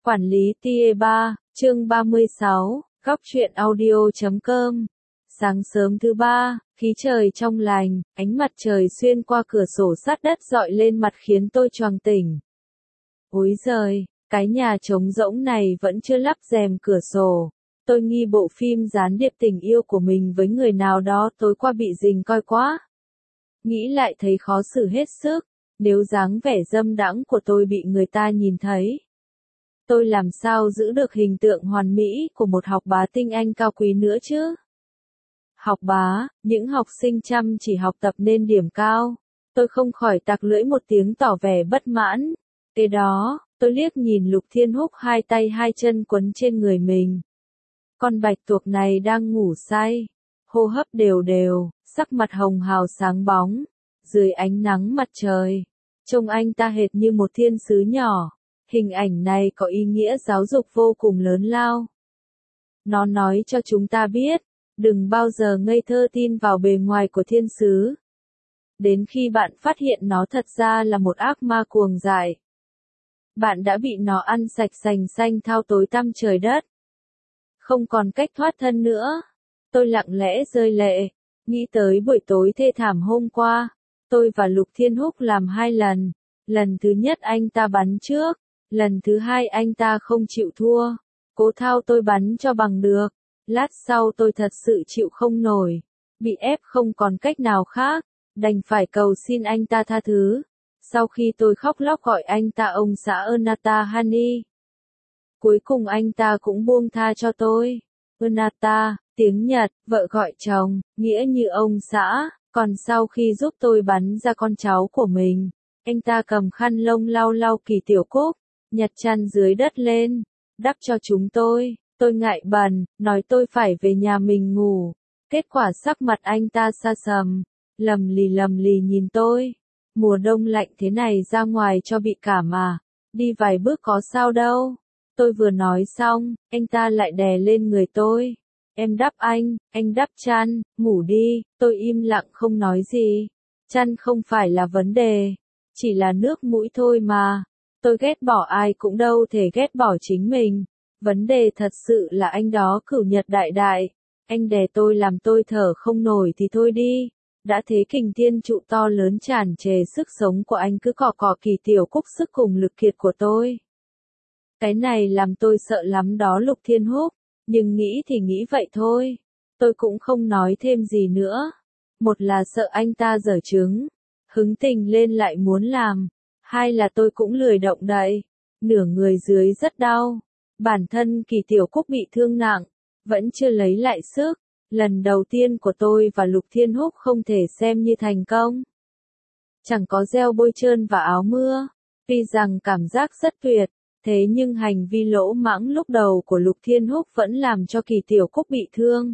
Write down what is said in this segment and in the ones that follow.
Quản lý TA3, chương 36, góc truyện audio.com. Sáng sớm thứ ba, khí trời trong lành, ánh mặt trời xuyên qua cửa sổ sát đất dọi lên mặt khiến tôi choàng tỉnh. Ối giời, cái nhà trống rỗng này vẫn chưa lắp rèm cửa sổ. Tôi nghi bộ phim gián điệp tình yêu của mình với người nào đó tối qua bị rình coi quá. Nghĩ lại thấy khó xử hết sức, nếu dáng vẻ dâm đãng của tôi bị người ta nhìn thấy. Tôi làm sao giữ được hình tượng hoàn mỹ của một học bá tinh anh cao quý nữa chứ? Học bá, những học sinh chăm chỉ học tập nên điểm cao. Tôi không khỏi tặc lưỡi một tiếng tỏ vẻ bất mãn. Kế đó, tôi liếc nhìn Lục Thiên Húc hai tay hai chân quấn trên người mình. Con bạch tuộc này đang ngủ say, hô hấp đều đều, sắc mặt hồng hào sáng bóng, dưới ánh nắng mặt trời. Trông anh ta hệt như một thiên sứ nhỏ. Hình ảnh này có ý nghĩa giáo dục vô cùng lớn lao. Nó nói cho chúng ta biết, đừng bao giờ ngây thơ tin vào bề ngoài của thiên sứ. Đến khi bạn phát hiện nó thật ra là một ác ma cuồng dại, bạn đã bị nó ăn sạch sành xanh thao tối tăm trời đất. Không còn cách thoát thân nữa. Tôi lặng lẽ rơi lệ, nghĩ tới buổi tối thê thảm hôm qua. Tôi và Lục Thiên Húc làm 2 lần. Lần thứ nhất anh ta bắn trước. Lần thứ hai anh ta không chịu thua, cố thao tôi bắn cho bằng được. Lát sau tôi thật sự chịu không nổi, bị ép không còn cách nào khác, đành phải cầu xin anh ta tha thứ. Sau khi tôi khóc lóc gọi anh ta ông xã Ernata Hani, cuối cùng anh ta cũng buông tha cho tôi. Ernata, tiếng Nhật, vợ gọi chồng, nghĩa như ông xã. Còn sau khi giúp tôi bắn ra con cháu của mình, anh ta cầm khăn lông lau lau Kỳ Tiểu Cúc, nhặt chăn dưới đất lên, đắp cho chúng tôi. Tôi ngại bẩn, nói tôi phải về nhà mình ngủ. Kết quả sắc mặt anh ta xa sầm, lầm lì nhìn tôi. Mùa đông lạnh thế này ra ngoài cho bị cảm à, đi vài bước có sao đâu. Tôi vừa nói xong, anh ta lại đè lên người tôi. Em đắp anh đắp chăn, ngủ đi. Tôi im lặng không nói gì. Chăn không phải là vấn đề, chỉ là nước mũi thôi mà. Tôi ghét bỏ ai cũng đâu thể ghét bỏ chính mình. Vấn đề thật sự là anh đó Cửu Nhật đại đại. Anh đè tôi làm tôi thở không nổi thì thôi đi. Đã thế kình thiên trụ to lớn tràn trề sức sống của anh cứ cọ Kỳ Tiểu Cúc sức cùng lực kiệt của tôi. Cái này làm tôi sợ lắm đó Lục Thiên Húc. Nhưng nghĩ thì nghĩ vậy thôi. Tôi cũng không nói thêm gì nữa. Một là sợ anh ta giở trứng, hứng tình lên lại muốn làm. Hai là tôi cũng lười động đậy, nửa người dưới rất đau. Bản thân Kỳ Tiểu Cúc bị thương nặng, vẫn chưa lấy lại sức. Lần đầu tiên của tôi và Lục Thiên Húc không thể xem như thành công. Chẳng có gel bôi trơn và áo mưa, tuy rằng cảm giác rất tuyệt, thế nhưng hành vi lỗ mãng lúc đầu của Lục Thiên Húc vẫn làm cho Kỳ Tiểu Cúc bị thương.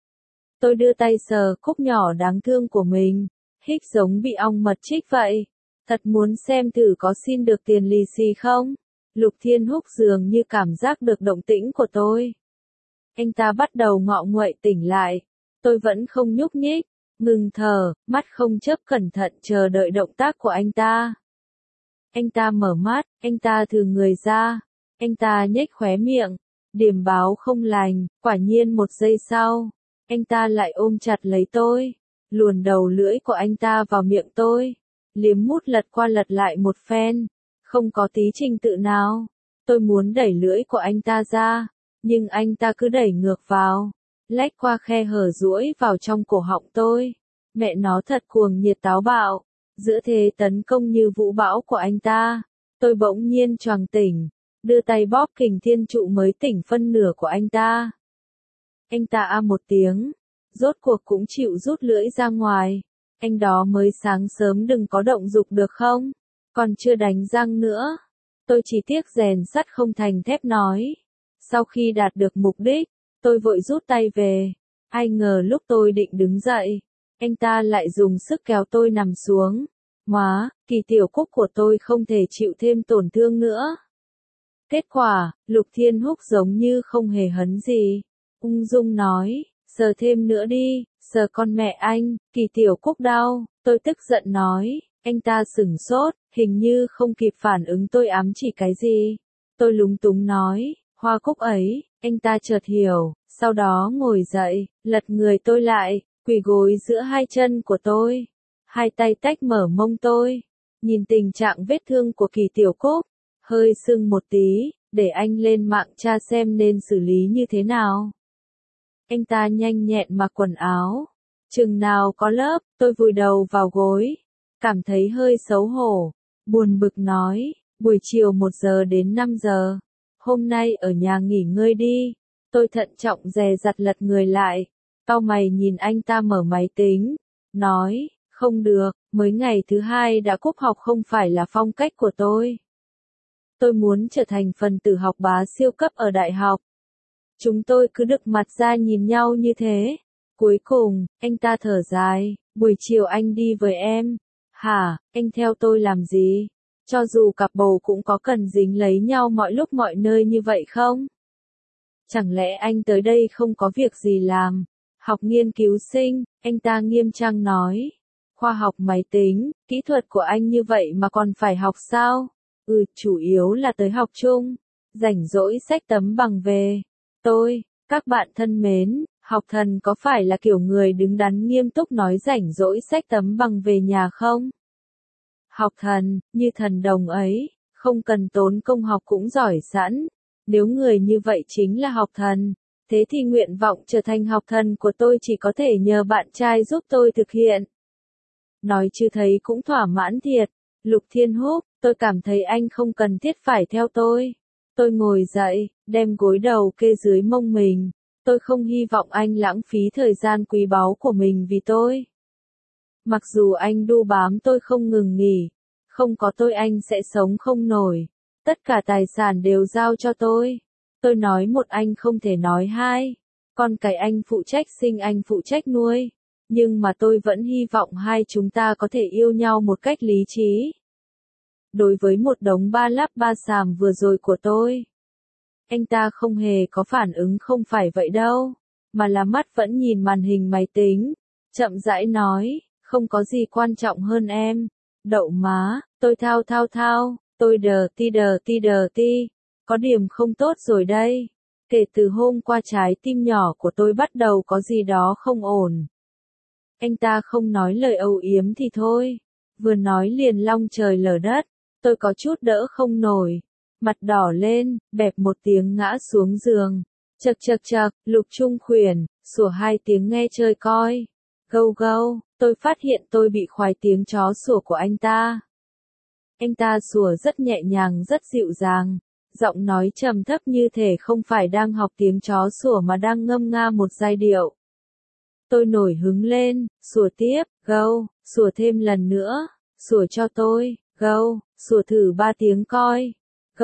Tôi đưa tay sờ Cúc nhỏ đáng thương của mình, hích giống bị ong mật chích vậy. Thật muốn xem thử có xin được tiền lì xì không? Lục Thiên Húc dường như cảm giác được động tĩnh của tôi. Anh ta bắt đầu ngọ nguậy tỉnh lại. Tôi vẫn không nhúc nhích, ngừng thở, mắt không chớp cẩn thận chờ đợi động tác của anh ta. Anh ta mở mắt, anh ta thừ người ra, anh ta nhếch khóe miệng, điểm báo không lành. Quả nhiên một giây sau, anh ta lại ôm chặt lấy tôi, luồn đầu lưỡi của anh ta vào miệng tôi. Liếm mút lật qua lật lại một phen, không có tí trình tự nào. Tôi muốn đẩy lưỡi của anh ta ra, nhưng anh ta cứ đẩy ngược vào, lách qua khe hở duỗi vào trong cổ họng tôi. Mẹ nó thật cuồng nhiệt táo bạo. Giữa thế tấn công như vũ bão của anh ta, tôi bỗng nhiên choàng tỉnh, đưa tay bóp kình thiên trụ mới tỉnh phân nửa của anh ta. Anh ta a một tiếng, rốt cuộc cũng chịu rút lưỡi ra ngoài. Anh đó mới sáng sớm đừng có động dục được không? Còn chưa đánh răng nữa. Tôi chỉ tiếc rèn sắt không thành thép nói. Sau khi đạt được mục đích, tôi vội rút tay về. Ai ngờ lúc tôi định đứng dậy, anh ta lại dùng sức kéo tôi nằm xuống. Hóa, Kỳ Tiểu Cúc của tôi không thể chịu thêm tổn thương nữa. Kết quả, Lục Thiên Húc giống như không hề hấn gì. Ung dung nói, sờ thêm nữa đi, sờ con mẹ anh. Kỳ Tiểu Cúc đau. Tôi tức giận nói. Anh ta sửng sốt, hình như không kịp phản ứng tôi ám chỉ cái gì. Tôi lúng túng nói, hoa cúc ấy, anh ta chợt hiểu, sau đó ngồi dậy, lật người tôi lại, quỳ gối giữa hai chân của tôi, hai tay tách mở mông tôi, nhìn tình trạng vết thương của Kỳ Tiểu Cúc, hơi sưng một tí, để anh lên mạng tra xem nên xử lý như thế nào. Anh ta nhanh nhẹn mặc quần áo, chừng nào có lớp, tôi vùi đầu vào gối, cảm thấy hơi xấu hổ, buồn bực nói, buổi chiều 1 giờ đến 5 giờ, hôm nay ở nhà nghỉ ngơi đi. Tôi thận trọng dè dặt lật người lại, cau mày nhìn anh ta mở máy tính, nói, không được, mới ngày thứ 2 đã cúp học không phải là phong cách của tôi. Tôi muốn trở thành phần tử học bá siêu cấp ở đại học. Chúng tôi cứ đực mặt ra nhìn nhau như thế. Cuối cùng, anh ta thở dài, buổi chiều anh đi với em. Hả, anh theo tôi làm gì? Cho dù cặp bồ cũng có cần dính lấy nhau mọi lúc mọi nơi như vậy không? Chẳng lẽ anh tới đây không có việc gì làm? Học nghiên cứu sinh, anh ta nghiêm trang nói. Khoa học máy tính, kỹ thuật của anh như vậy mà còn phải học sao? Chủ yếu là tới học chung. Rảnh rỗi xách tấm bằng về. Các bạn thân mến, học thần có phải là kiểu người đứng đắn nghiêm túc nói rảnh rỗi xách tấm bằng về nhà không? Học thần, như thần đồng ấy, không cần tốn công học cũng giỏi sẵn. Nếu người như vậy chính là học thần, thế thì nguyện vọng trở thành học thần của tôi chỉ có thể nhờ bạn trai giúp tôi thực hiện. Nói chứ thấy cũng thỏa mãn thiệt. Lục Thiên Húc, tôi cảm thấy anh không cần thiết phải theo tôi. Tôi ngồi dậy, đem gối đầu kê dưới mông mình. Tôi không hy vọng anh lãng phí thời gian quý báu của mình vì tôi. Mặc dù anh đu bám tôi không ngừng nghỉ, không có tôi anh sẽ sống không nổi. Tất cả tài sản đều giao cho tôi. Tôi nói một anh không thể nói hai. Con cái anh phụ trách sinh anh phụ trách nuôi. Nhưng mà tôi vẫn hy vọng hai chúng ta có thể yêu nhau một cách lý trí. Đối với một đống ba lắp ba xàm vừa rồi của tôi, anh ta không hề có phản ứng không phải vậy đâu, mà là mắt vẫn nhìn màn hình máy tính, chậm rãi nói, không có gì quan trọng hơn em. Đậu má, tôi thao, tôi đờ ti, có điểm không tốt rồi đây. Kể từ hôm qua trái tim nhỏ của tôi bắt đầu có gì đó không ổn. Anh ta không nói lời âu yếm thì thôi, vừa nói liền long trời lở đất, tôi có chút đỡ không nổi, mặt đỏ lên, bẹp một tiếng ngã xuống giường. Chậc, Lục Trung Khuyển, sủa 2 tiếng nghe chơi coi. Gâu, tôi phát hiện tôi bị khoái tiếng chó sủa của anh ta. Anh ta sủa rất nhẹ nhàng rất dịu dàng, giọng nói trầm thấp như thể không phải đang học tiếng chó sủa mà đang ngâm nga một giai điệu. Tôi nổi hứng lên, sủa tiếp, gâu, sủa thêm lần nữa, sủa cho tôi, gâu, sủa thử 3 tiếng coi.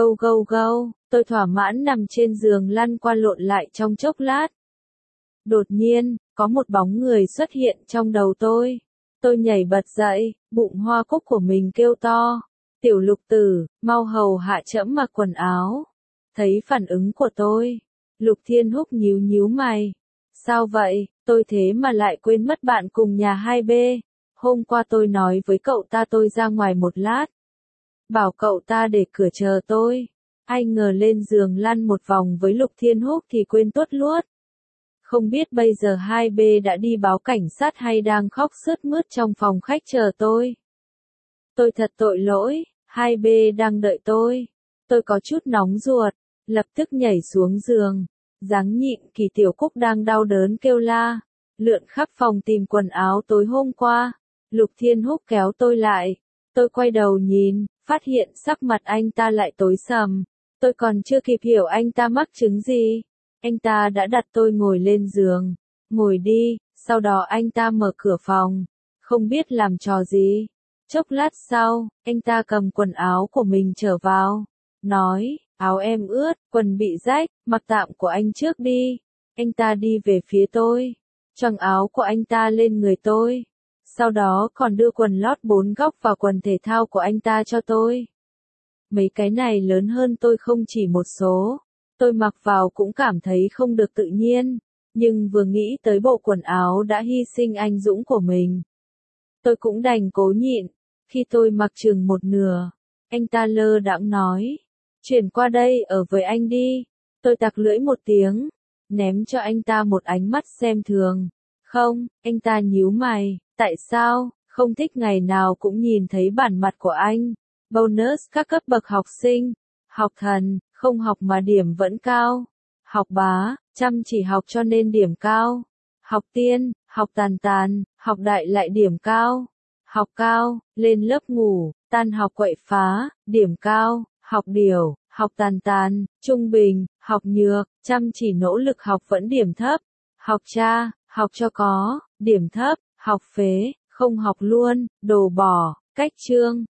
Gâu, tôi thỏa mãn nằm trên giường lăn qua lộn lại trong chốc lát. Đột nhiên, có một bóng người xuất hiện trong đầu tôi. Tôi nhảy bật dậy, bụng hoa cúc của mình kêu to. Tiểu Lục tử, mau hầu hạ trẫm mặc quần áo. Thấy phản ứng của tôi, Lục Thiên Húc nhíu mày. Sao vậy, tôi thế mà lại quên mất bạn cùng nhà 2B. Hôm qua tôi nói với cậu ta tôi ra ngoài một lát. Bảo cậu ta để cửa chờ tôi. Ai ngờ lên giường lăn một vòng với Lục Thiên Húc thì quên tuốt luốt. Không biết bây giờ 2B đã đi báo cảnh sát hay đang khóc sướt mướt trong phòng khách chờ tôi. Tôi thật tội lỗi, 2B đang đợi tôi. Tôi có chút nóng ruột, lập tức nhảy xuống giường. Giáng nhịn Kỳ Tiểu Cúc đang đau đớn kêu la, lượn khắp phòng tìm quần áo tối hôm qua. Lục Thiên Húc kéo tôi lại. Tôi quay đầu nhìn, phát hiện sắc mặt anh ta lại tối sầm. Tôi còn chưa kịp hiểu anh ta mắc chứng gì. Anh ta đã đặt tôi ngồi lên giường. Ngồi đi, sau đó anh ta mở cửa phòng. Không biết làm trò gì. Chốc lát sau, anh ta cầm quần áo của mình trở vào. Nói, áo em ướt, quần bị rách, mặc tạm của anh trước đi. Anh ta đi về phía tôi. Choàng áo của anh ta lên người tôi. Sau đó còn đưa quần lót 4 góc và quần thể thao của anh ta cho tôi. Mấy cái này lớn hơn tôi không chỉ một số. Tôi mặc vào cũng cảm thấy không được tự nhiên. Nhưng vừa nghĩ tới bộ quần áo đã hy sinh anh dũng của mình, tôi cũng đành cố nhịn. Khi tôi mặc chừng một nửa, anh ta lơ đãng nói. Chuyển qua đây ở với anh đi. Tôi tặc lưỡi một tiếng, ném cho anh ta một ánh mắt xem thường. Không, anh ta nhíu mày, tại sao, không thích ngày nào cũng nhìn thấy bản mặt của anh. Bonus các cấp bậc học sinh, học thần, không học mà điểm vẫn cao. Học bá, chăm chỉ học cho nên điểm cao. Học tiên, học tàn tàn, học đại lại điểm cao. Học cao, lên lớp ngủ, tan học quậy phá, điểm cao. Học điều, học tàn tàn, trung bình, học nhược, chăm chỉ nỗ lực học vẫn điểm thấp. Học cha, học cho có, điểm thấp. Học phế, không học luôn, đồ bỏ. Cách chương